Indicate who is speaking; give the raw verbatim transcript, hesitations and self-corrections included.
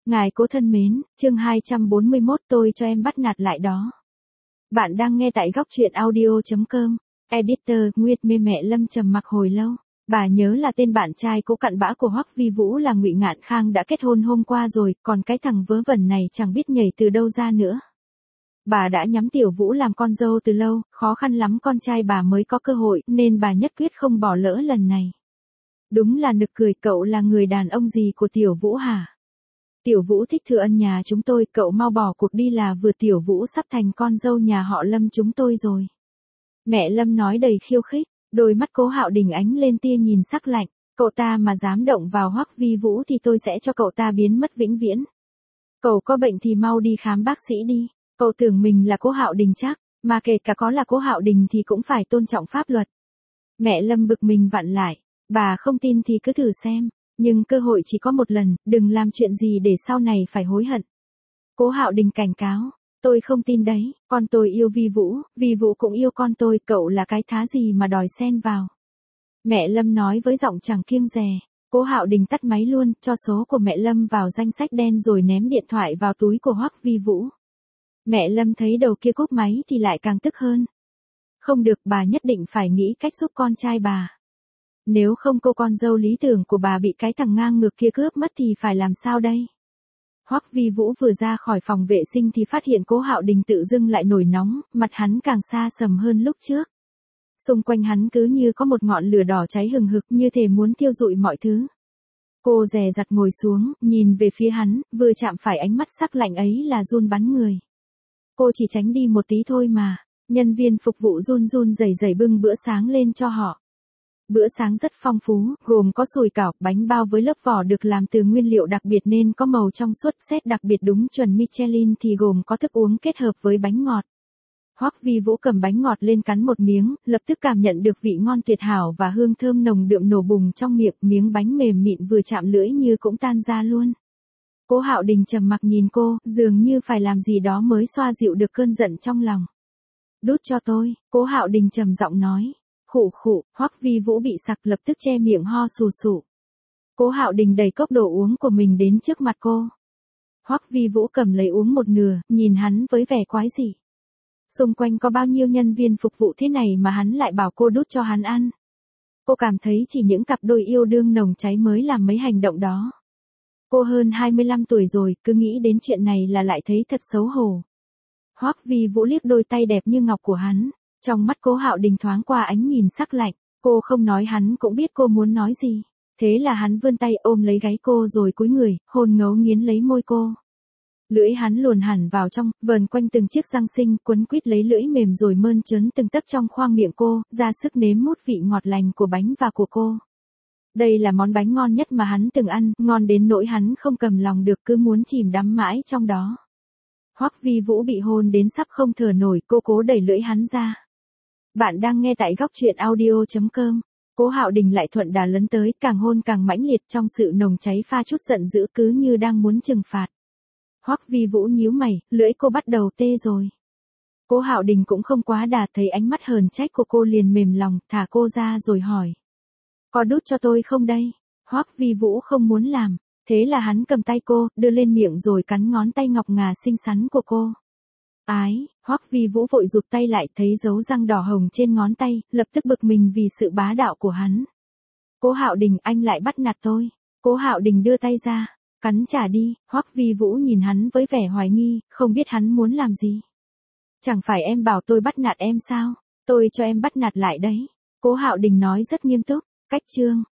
Speaker 1: Ngài Cố thân mến, chương hai trăm bốn mươi mốt tôi cho em bắt nạt lại đó. Bạn đang nghe tại góc truyện audio.com. Editor, Nguyệt mê mẹ Lâm trầm mặc hồi lâu. Bà nhớ là tên bạn trai cố cặn bã của Hoắc Vi Vũ là Ngụy Ngạn Khang đã kết hôn hôm qua rồi, còn cái thằng vớ vẩn này chẳng biết nhảy từ đâu ra nữa. Bà đã nhắm Tiểu Vũ làm con dâu từ lâu, khó khăn lắm con trai bà mới có cơ hội, nên bà nhất quyết không bỏ lỡ lần này. Đúng là nực cười, cậu là người đàn ông gì của Tiểu Vũ hả? Tiểu Vũ thích Thừa Ân nhà chúng tôi, cậu mau bỏ cuộc đi là vừa Tiểu Vũ sắp thành con dâu nhà họ Lâm chúng tôi rồi. Mẹ Lâm nói đầy khiêu khích, đôi mắt Cố Hạo Đình ánh lên tia nhìn sắc lạnh, cậu ta mà dám động vào Hoắc Vi Vũ thì tôi sẽ cho cậu ta biến mất vĩnh viễn. Cậu có bệnh thì mau đi khám bác sĩ đi, cậu tưởng mình là Cố Hạo Đình chắc, mà kể cả có là Cố Hạo Đình thì cũng phải tôn trọng pháp luật. Mẹ Lâm bực mình vặn lại, bà không tin thì cứ thử xem. Nhưng cơ hội chỉ có một lần, đừng làm chuyện gì để sau này phải hối hận. Cố Hạo Đình cảnh cáo, tôi không tin đấy, con tôi yêu Vi Vũ, Vi Vũ cũng yêu con tôi, cậu là cái thá gì mà đòi xen vào. Mẹ Lâm nói với giọng chẳng kiêng dè. Cố Hạo Đình tắt máy luôn, cho số của mẹ Lâm vào danh sách đen rồi ném điện thoại vào túi của Hoắc Vi Vũ. Mẹ Lâm thấy đầu kia cúp máy thì lại càng tức hơn. Không được, bà nhất định phải nghĩ cách giúp con trai bà. Nếu không cô con dâu lý tưởng của bà bị cái thằng ngang ngược kia cướp mất thì phải làm sao đây? Hoắc Vi Vũ vừa ra khỏi phòng vệ sinh thì phát hiện Cố Hạo Đình tự dưng lại nổi nóng, mặt hắn càng xa sầm hơn lúc trước. Xung quanh hắn cứ như có một ngọn lửa đỏ cháy hừng hực như thể muốn thiêu rụi mọi thứ. Cô dè dặt ngồi xuống, nhìn về phía hắn, vừa chạm phải ánh mắt sắc lạnh ấy là run bắn người. Cô chỉ tránh đi một tí thôi mà, nhân viên phục vụ run run rẩy rẩy bưng bữa sáng lên cho họ. Bữa sáng rất phong phú, gồm có sủi cảo, bánh bao với lớp vỏ được làm từ nguyên liệu đặc biệt nên có màu trong suốt, set đặc biệt đúng chuẩn Michelin thì gồm có thức uống kết hợp với bánh ngọt. Hoắc Vi Vũ cầm bánh ngọt lên cắn một miếng, lập tức cảm nhận được vị ngon tuyệt hảo và hương thơm nồng đượm nổ bùng trong miệng, miếng bánh mềm mịn vừa chạm lưỡi như cũng tan ra luôn. Cố Hạo Đình trầm mặc nhìn cô, dường như phải làm gì đó mới xoa dịu được cơn giận trong lòng. Đút cho tôi, Cố Hạo Đình trầm giọng nói. Khụ khụ, Hoắc Vi Vũ bị sặc lập tức che miệng ho sù sụ. Cố Hạo Đình đẩy cốc đồ uống của mình đến trước mặt cô. Hoắc Vi Vũ cầm lấy uống một nửa, nhìn hắn với vẻ quái dị. Xung quanh có bao nhiêu nhân viên phục vụ thế này mà hắn lại bảo cô đút cho hắn ăn. Cô cảm thấy chỉ những cặp đôi yêu đương nồng cháy mới làm mấy hành động đó. Cô hơn hai mươi lăm tuổi rồi, cứ nghĩ đến chuyện này là lại thấy thật xấu hổ. Hoắc Vi Vũ liếc đôi tay đẹp như ngọc của hắn. Trong mắt Cố Hạo Đình thoáng qua ánh nhìn sắc lạnh, cô không nói hắn cũng biết cô muốn nói gì. Thế là hắn vươn tay ôm lấy gáy cô rồi cúi người, hôn ngấu nghiến lấy môi cô. Lưỡi hắn luồn hẳn vào trong, vờn quanh từng chiếc răng xinh, quấn quýt lấy lưỡi mềm rồi mơn trớn từng tấc trong khoang miệng cô, ra sức nếm mút vị ngọt lành của bánh và của cô. Đây là món bánh ngon nhất mà hắn từng ăn, ngon đến nỗi hắn không cầm lòng được cứ muốn chìm đắm mãi trong đó. Hoắc Vi Vũ bị hôn đến sắp không thở nổi, cô cố đẩy lưỡi hắn ra. Bạn đang nghe tại góc truyện audio.com. Cố Hạo Đình lại thuận đà lấn tới, càng hôn càng mãnh liệt trong sự nồng cháy pha chút giận dữ cứ như đang muốn trừng phạt. Hoắc Vi Vũ nhíu mày, lưỡi cô bắt đầu tê rồi. Cố Hạo Đình cũng không quá đà, thấy ánh mắt hờn trách của cô liền mềm lòng, thả cô ra rồi hỏi. Có đút cho tôi không đây? Hoắc Vi Vũ không muốn làm, thế là hắn cầm tay cô, đưa lên miệng rồi cắn ngón tay ngọc ngà xinh xắn của cô. Ái, Hoắc Vi Vũ vội rụt tay lại, thấy dấu răng đỏ hồng trên ngón tay, lập tức bực mình vì sự bá đạo của hắn. Cố Hạo Đình, anh lại bắt nạt tôi. Cố Hạo Đình đưa tay ra, cắn trả đi. Hoắc Vi Vũ nhìn hắn với vẻ hoài nghi, không biết hắn muốn làm gì. Chẳng phải em bảo tôi bắt nạt em sao? Tôi cho em bắt nạt lại đấy. Cố Hạo Đình nói rất nghiêm túc. Cách chương.